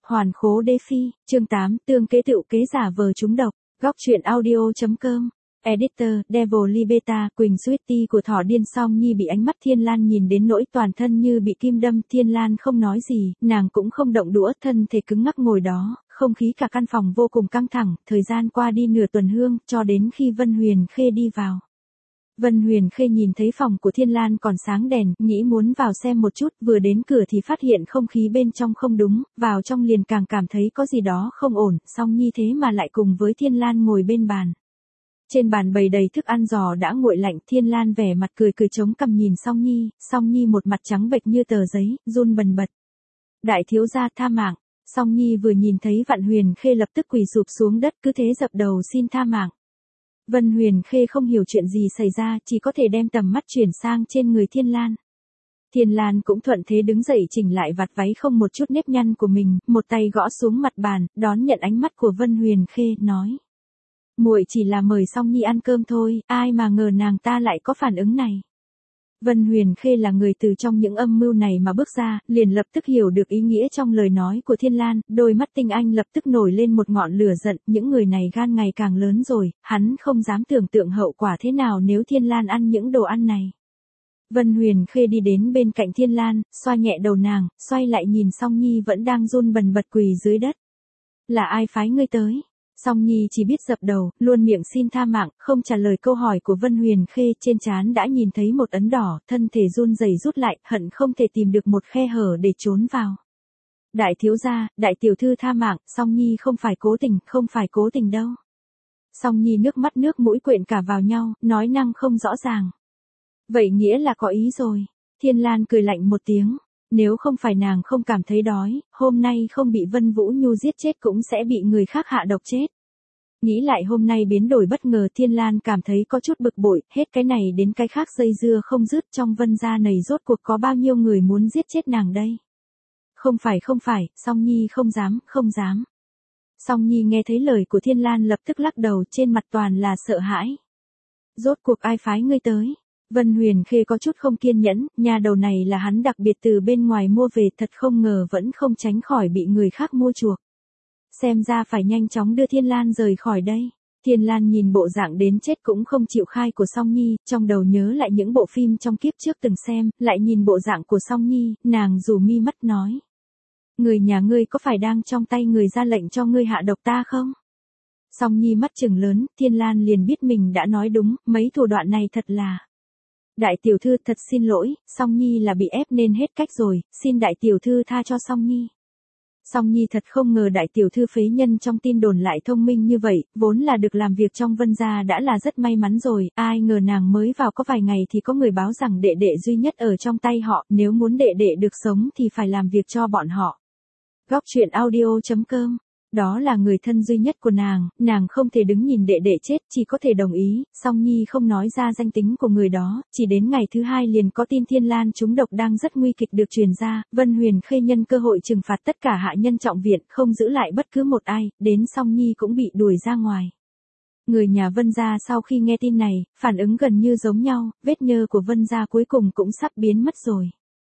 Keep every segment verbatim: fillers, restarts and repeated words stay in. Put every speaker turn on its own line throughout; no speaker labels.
Hoàn khố đế phi, chương tám, tương kế tựu kế giả vờ trúng độc, góc truyện audio.com. Editor, Devil Libeta, Quỳnh Sweetie của thỏ điên Song Nhi bị ánh mắt Thiên Lan nhìn đến nỗi toàn thân như bị kim đâm. Thiên Lan không nói gì, nàng cũng không động đũa, thân thể cứng ngắc ngồi đó, không khí cả căn phòng vô cùng căng thẳng. Thời gian qua đi nửa tuần hương, cho đến khi Vân Huyền Khê đi vào. Vân Huyền Khê nhìn thấy phòng của Thiên Lan còn sáng đèn, nghĩ muốn vào xem một chút, vừa đến cửa thì phát hiện không khí bên trong không đúng, vào trong liền càng cảm thấy có gì đó không ổn. Song Nhi thế mà lại cùng với Thiên Lan ngồi bên bàn. Trên bàn bày đầy thức ăn giò đã nguội lạnh. Thiên Lan vẻ mặt cười cười chống cằm nhìn Song Nhi, Song Nhi một mặt trắng bệch như tờ giấy, run bần bật. Đại thiếu gia tha mạng. Song Nhi vừa nhìn thấy Vạn Huyền Khê lập tức quỳ sụp xuống đất, cứ thế dập đầu xin tha mạng. Vân Huyền Khê không hiểu chuyện gì xảy ra, chỉ có thể đem tầm mắt chuyển sang trên người Thiên Lan. Thiên Lan cũng thuận thế đứng dậy chỉnh lại vạt váy không một chút nếp nhăn của mình, một tay gõ xuống mặt bàn, đón nhận ánh mắt của Vân Huyền Khê, nói: muội chỉ là mời Song Nhi ăn cơm thôi, ai mà ngờ nàng ta lại có phản ứng này. Vân Huyền Khê là người từ trong những âm mưu này mà bước ra, liền lập tức hiểu được ý nghĩa trong lời nói của Thiên Lan, đôi mắt tinh anh lập tức nổi lên một ngọn lửa giận. Những người này gan ngày càng lớn rồi, hắn không dám tưởng tượng hậu quả thế nào nếu Thiên Lan ăn những đồ ăn này. Vân Huyền Khê đi đến bên cạnh Thiên Lan, xoa nhẹ đầu nàng, xoay lại nhìn Song Nhi vẫn đang run bần bật quỳ dưới đất. Là ai phái ngươi tới? Song Nhi chỉ biết dập đầu, luôn miệng xin tha mạng, không trả lời câu hỏi của Vân Huyền Khê. Trên trán đã nhìn thấy một ấn đỏ, thân thể run rẩy rút lại, hận không thể tìm được một khe hở để trốn vào. Đại thiếu gia, đại tiểu thư tha mạng, Song Nhi không phải cố tình, không phải cố tình đâu. Song Nhi nước mắt nước mũi quyện cả vào nhau, nói năng không rõ ràng. Vậy nghĩa là có ý rồi. Thiên Lan cười lạnh một tiếng. Nếu không phải nàng không cảm thấy đói, hôm nay không bị Vân Vũ Nhu giết chết cũng sẽ bị người khác hạ độc chết. Nghĩ lại hôm nay biến đổi bất ngờ, Thiên Lan cảm thấy có chút bực bội, hết cái này đến cái khác dây dưa không dứt. Trong Vân gia này rốt cuộc có bao nhiêu người muốn giết chết nàng đây? Không phải không phải, Song Nhi không dám, không dám. Song Nhi nghe thấy lời của Thiên Lan lập tức lắc đầu, trên mặt toàn là sợ hãi. Rốt cuộc ai phái ngươi tới? Vân Huyền Khê có chút không kiên nhẫn, nhà đầu này là hắn đặc biệt từ bên ngoài mua về, thật không ngờ vẫn không tránh khỏi bị người khác mua chuộc. Xem ra phải nhanh chóng đưa Thiên Lan rời khỏi đây. Thiên Lan nhìn bộ dạng đến chết cũng không chịu khai của Song Nhi, trong đầu nhớ lại những bộ phim trong kiếp trước từng xem, lại nhìn bộ dạng của Song Nhi, nàng rủ mi mắt nói: người nhà ngươi có phải đang trong tay người ra lệnh cho ngươi hạ độc ta không? Song Nhi mắt trừng lớn, Thiên Lan liền biết mình đã nói đúng, mấy thủ đoạn này thật là... Đại tiểu thư thật xin lỗi, Song Nhi là bị ép nên hết cách rồi, xin đại tiểu thư tha cho Song Nhi. Song Nhi thật không ngờ đại tiểu thư phế nhân trong tin đồn lại thông minh như vậy, vốn là được làm việc trong Vân gia đã là rất may mắn rồi, ai ngờ nàng mới vào có vài ngày thì có người báo rằng đệ đệ duy nhất ở trong tay họ, nếu muốn đệ đệ được sống thì phải làm việc cho bọn họ. Góc truyện audio.com. Đó là người thân duy nhất của nàng, nàng không thể đứng nhìn đệ đệ chết, chỉ có thể đồng ý. Song Nhi không nói ra danh tính của người đó, chỉ đến ngày thứ hai liền có tin Thiên Lan trúng độc đang rất nguy kịch được truyền ra. Vân Huyền Khê nhân cơ hội trừng phạt tất cả hạ nhân trọng viện, không giữ lại bất cứ một ai, đến Song Nhi cũng bị đuổi ra ngoài. Người nhà Vân gia sau khi nghe tin này, phản ứng gần như giống nhau, vết nhơ của Vân gia cuối cùng cũng sắp biến mất rồi.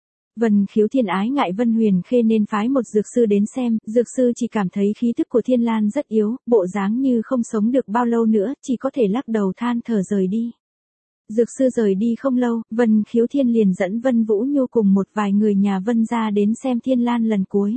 Vân Khiếu Thiên ái ngại Vân Huyền Khê nên phái một dược sư đến xem, dược sư chỉ cảm thấy khí thức của Thiên Lan rất yếu, bộ dáng như không sống được bao lâu nữa, chỉ có thể lắc đầu than thở rời đi. Dược sư rời đi không lâu, Vân Khiếu Thiên liền dẫn Vân Vũ Nhu cùng một vài người nhà Vân gia đến xem Thiên Lan lần cuối.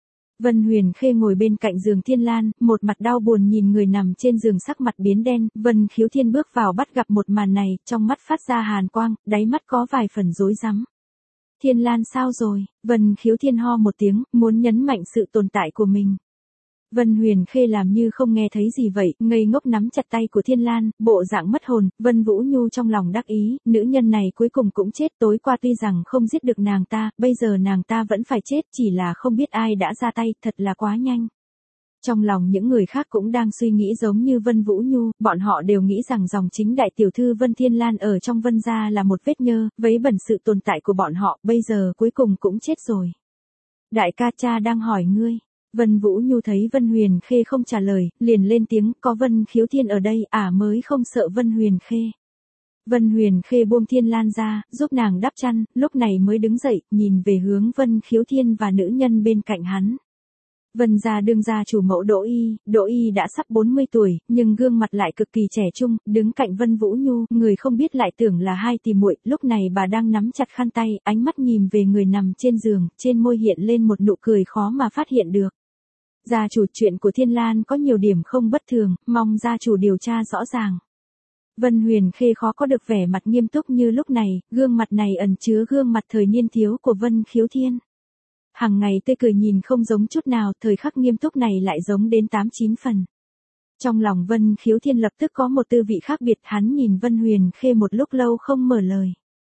Vân Huyền Khê ngồi bên cạnh giường Thiên Lan, một mặt đau buồn nhìn người nằm trên giường sắc mặt biến đen. Vân Khiếu Thiên bước vào bắt gặp một màn này, trong mắt phát ra hàn quang, đáy mắt có vài phần rối rắm. Thiên Lan sao rồi? Vân Khiếu Thiên ho một tiếng, muốn nhấn mạnh sự tồn tại của mình. Vân Huyền Khê làm như không nghe thấy gì vậy, ngây ngốc nắm chặt tay của Thiên Lan, bộ dạng mất hồn. Vân Vũ Nhu trong lòng đắc ý, nữ nhân này cuối cùng cũng chết, tối qua tuy rằng không giết được nàng ta, bây giờ nàng ta vẫn phải chết, chỉ là không biết ai đã ra tay, thật là quá nhanh. Trong lòng những người khác cũng đang suy nghĩ giống như Vân Vũ Nhu, bọn họ đều nghĩ rằng dòng chính đại tiểu thư Vân Thiên Lan ở trong Vân gia là một vết nhơ, vấy bẩn sự tồn tại của bọn họ, bây giờ cuối cùng cũng chết rồi. Đại ca, cha đang hỏi ngươi. Vân Vũ Nhu thấy Vân Huyền Khê không trả lời, liền lên tiếng, có Vân Khiếu Thiên ở đây, ả mới không sợ Vân Huyền Khê. Vân Huyền Khê buông Thiên Lan ra, giúp nàng đắp chăn, lúc này mới đứng dậy, nhìn về hướng Vân Khiếu Thiên và nữ nhân bên cạnh hắn. Vân gia đương gia chủ mẫu Đỗ Y, Đỗ Y đã sắp bốn mươi tuổi, nhưng gương mặt lại cực kỳ trẻ trung, đứng cạnh Vân Vũ Nhu, người không biết lại tưởng là hai tỷ muội. Lúc này bà đang nắm chặt khăn tay, ánh mắt nhìn về người nằm trên giường, trên môi hiện lên một nụ cười khó mà phát hiện được. Gia chủ, chuyện của Thiên Lan có nhiều điểm không bất thường, mong gia chủ điều tra rõ ràng. Vân Huyền Khê khó có được vẻ mặt nghiêm túc như lúc này, gương mặt này ẩn chứa gương mặt thời niên thiếu của Vân Khiếu Thiên. Hằng ngày tươi cười nhìn không giống chút nào, thời khắc nghiêm túc này lại giống đến tám chín phần. Trong lòng Vân Khiếu Thiên lập tức có một tư vị khác biệt, hắn nhìn Vân Huyền Khê một lúc lâu không mở lời.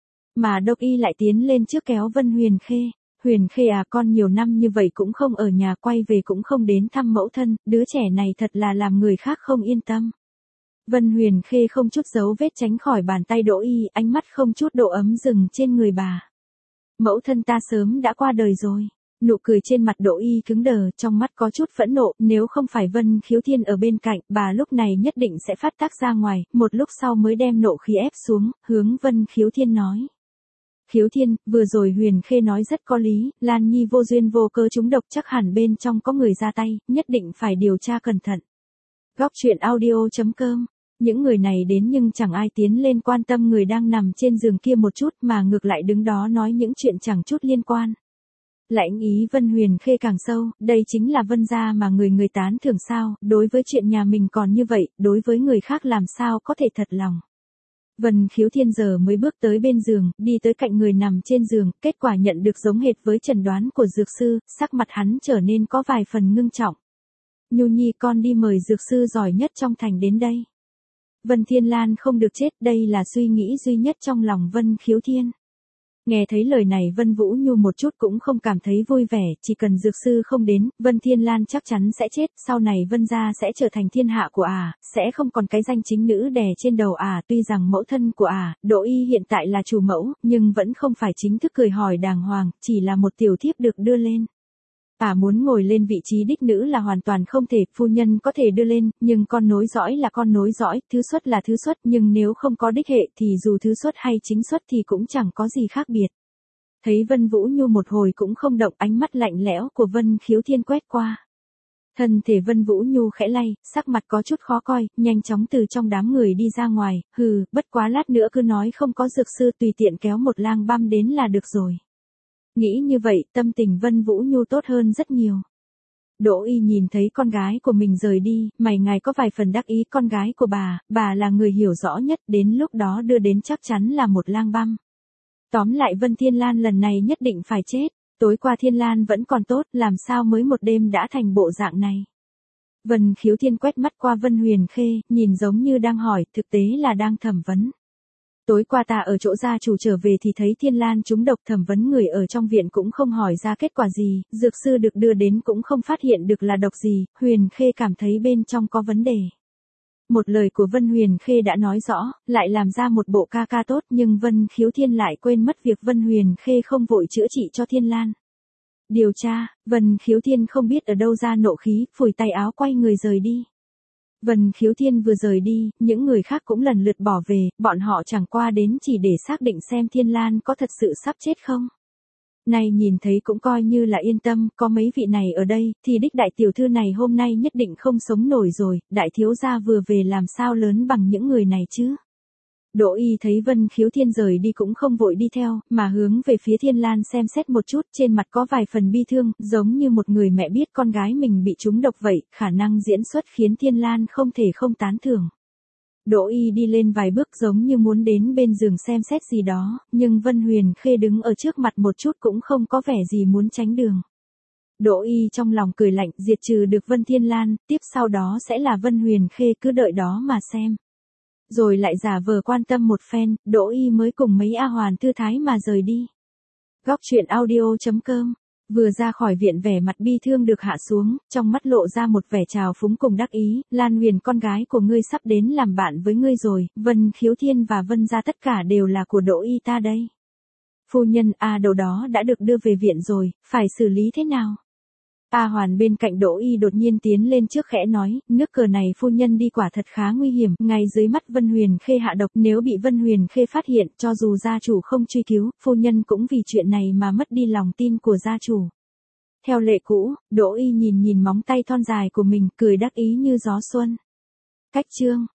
Mà Độc Y lại tiến lên trước kéo Vân Huyền Khê. Huyền Khê à, con nhiều năm như vậy cũng không ở nhà, quay về cũng không đến thăm mẫu thân, đứa trẻ này thật là làm người khác không yên tâm. Vân Huyền Khê không chút dấu vết tránh khỏi bàn tay Đỗ Y, ánh mắt không chút độ ấm dừng trên người bà. Mẫu thân ta sớm đã qua đời rồi. Nụ cười trên mặt Đỗ Y cứng đờ, trong mắt có chút phẫn nộ, nếu không phải Vân Khiếu Thiên ở bên cạnh, bà lúc này nhất định sẽ phát tác ra ngoài, một lúc sau mới đem nộ khí ép xuống, hướng Vân Khiếu Thiên nói. Khiếu Thiên, vừa rồi Huyền Khê nói rất có lý, Lan Nhi vô duyên vô cớ trúng độc, chắc hẳn bên trong có người ra tay, nhất định phải điều tra cẩn thận. Góc truyện audio chấm com. Những người này đến nhưng chẳng ai tiến lên quan tâm người đang nằm trên giường kia một chút, mà ngược lại đứng đó nói những chuyện chẳng chút liên quan. Lãnh ý Vân Huyền Khê càng sâu, đây chính là Vân gia mà người người tán thưởng sao, đối với chuyện nhà mình còn như vậy, đối với người khác làm sao có thể thật lòng. Vân Khiếu Thiên giờ mới bước tới bên giường, đi tới cạnh người nằm trên giường, kết quả nhận được giống hệt với chẩn đoán của dược sư, sắc mặt hắn trở nên có vài phần ngưng trọng. Nhu Nhi, con đi mời dược sư giỏi nhất trong thành đến đây. Vân Thiên Lan không được chết, đây là suy nghĩ duy nhất trong lòng Vân Khiếu Thiên. Nghe thấy lời này Vân Vũ Nhu một chút cũng không cảm thấy vui vẻ, chỉ cần dược sư không đến, Vân Thiên Lan chắc chắn sẽ chết, sau này Vân gia sẽ trở thành thiên hạ của ả, à, sẽ không còn cái danh chính nữ đè trên đầu ả, à. Tuy rằng mẫu thân của ả, à, Đỗ Y hiện tại là chủ mẫu, nhưng vẫn không phải chính thức cười hỏi đàng hoàng, chỉ là một tiểu thiếp được đưa lên. Ả à, muốn ngồi lên vị trí đích nữ là hoàn toàn không thể, phu nhân có thể đưa lên, nhưng con nối dõi là con nối dõi, thứ xuất là thứ xuất, nhưng nếu không có đích hệ thì dù thứ xuất hay chính xuất thì cũng chẳng có gì khác biệt. Thấy Vân Vũ Nhu một hồi cũng không động, ánh mắt lạnh lẽo của Vân Khiếu Thiên quét qua. Thân thể Vân Vũ Nhu khẽ lay, sắc mặt có chút khó coi, nhanh chóng từ trong đám người đi ra ngoài, hừ, bất quá lát nữa cứ nói không có dược sư, tùy tiện kéo một lang băm đến là được rồi. Nghĩ như vậy, tâm tình Vân Vũ Nhu tốt hơn rất nhiều. Đỗ Y nhìn thấy con gái của mình rời đi, mày ngài có vài phần đắc ý, con gái của bà, bà là người hiểu rõ nhất, đến lúc đó đưa đến chắc chắn là một lang băm. Tóm lại Vân Thiên Lan lần này nhất định phải chết, tối qua Thiên Lan vẫn còn tốt, làm sao mới một đêm đã thành bộ dạng này. Vân Khiếu Thiên quét mắt qua Vân Huyền Khê, nhìn giống như đang hỏi, thực tế là đang thẩm vấn. Tối qua ta ở chỗ gia chủ trở về thì thấy Thiên Lan trúng độc, thẩm vấn người ở trong viện cũng không hỏi ra kết quả gì, dược sư được đưa đến cũng không phát hiện được là độc gì, Huyền Khê cảm thấy bên trong có vấn đề. Một lời của Vân Huyền Khê đã nói rõ, lại làm ra một bộ ca ca tốt, nhưng Vân Khiếu Thiên lại quên mất việc Vân Huyền Khê không vội chữa trị cho Thiên Lan. Điều tra, Vân Khiếu Thiên không biết ở đâu ra nộ khí, phủi tay áo quay người rời đi. Vân Khiếu Thiên vừa rời đi, những người khác cũng lần lượt bỏ về, bọn họ chẳng qua đến chỉ để xác định xem Thiên Lan có thật sự sắp chết không. Này nhìn thấy cũng coi như là yên tâm, có mấy vị này ở đây, thì đích đại tiểu thư này hôm nay nhất định không sống nổi rồi, đại thiếu gia vừa về làm sao lớn bằng những người này chứ. Đỗ Y thấy Vân Khiếu Thiên rời đi cũng không vội đi theo, mà hướng về phía Thiên Lan xem xét một chút, trên mặt có vài phần bi thương, giống như một người mẹ biết con gái mình bị trúng độc vậy, khả năng diễn xuất khiến Thiên Lan không thể không tán thưởng. Đỗ Y đi lên vài bước giống như muốn đến bên giường xem xét gì đó, nhưng Vân Huyền Khê đứng ở trước mặt một chút cũng không có vẻ gì muốn tránh đường. Đỗ Y trong lòng cười lạnh, diệt trừ được Vân Thiên Lan, tiếp sau đó sẽ là Vân Huyền Khê, cứ đợi đó mà xem. Rồi lại giả vờ quan tâm một phen, Đỗ Y mới cùng mấy A Hoàn thư thái mà rời đi. Góc truyện audio chấm com. Vừa ra khỏi viện vẻ mặt bi thương được hạ xuống, trong mắt lộ ra một vẻ trào phúng cùng đắc ý, Lan Huyền con gái của ngươi sắp đến làm bạn với ngươi rồi, Vân Khiếu Thiên và Vân gia tất cả đều là của Đỗ Y ta đây. Phu nhân, A đầu đó đã được đưa về viện rồi, phải xử lý thế nào? A Hoàn bên cạnh Đỗ Y đột nhiên tiến lên trước khẽ nói, nước cờ này phu nhân đi quả thật khá nguy hiểm, ngay dưới mắt Vân Huyền Khê hạ độc, nếu bị Vân Huyền Khê phát hiện, cho dù gia chủ không truy cứu, phu nhân cũng vì chuyện này mà mất đi lòng tin của gia chủ. Theo lệ cũ, Đỗ Y nhìn nhìn móng tay thon dài của mình, cười đắc ý như gió xuân. Cách chương